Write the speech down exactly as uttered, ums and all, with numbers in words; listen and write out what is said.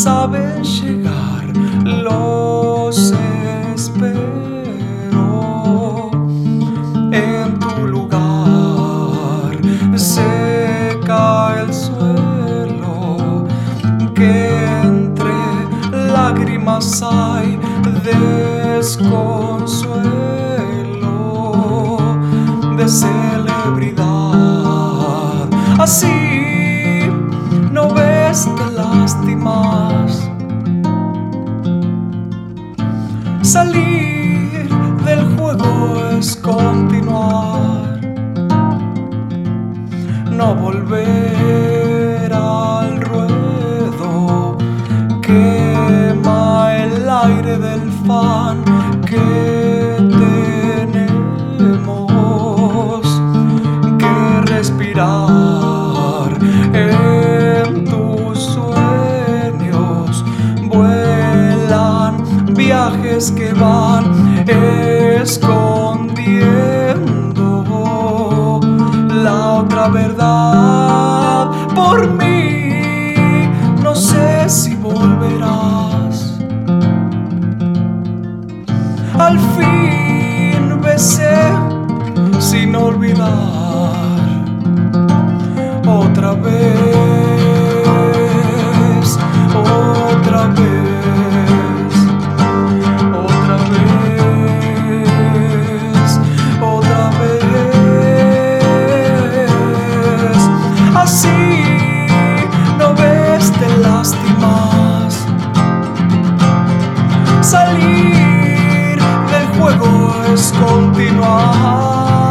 saben llegar, los espero en tu lugar. Se cae el suelo, que entre lágrimas hay desconsuelo de celebridad. Así no ves, te lastimas. Salir del juego es continuar, no volver al ruedo. Quema el aire del fan que tenemos que respirar. En tus sueños vuelan viajes que van escondiendo la otra verdad. Por mí no sé si volverás. Al fin besé sin olvidar. Otra vez, otra vez, otra vez, otra vez. Así no ves, te lastimas. Salir del juego es continuar.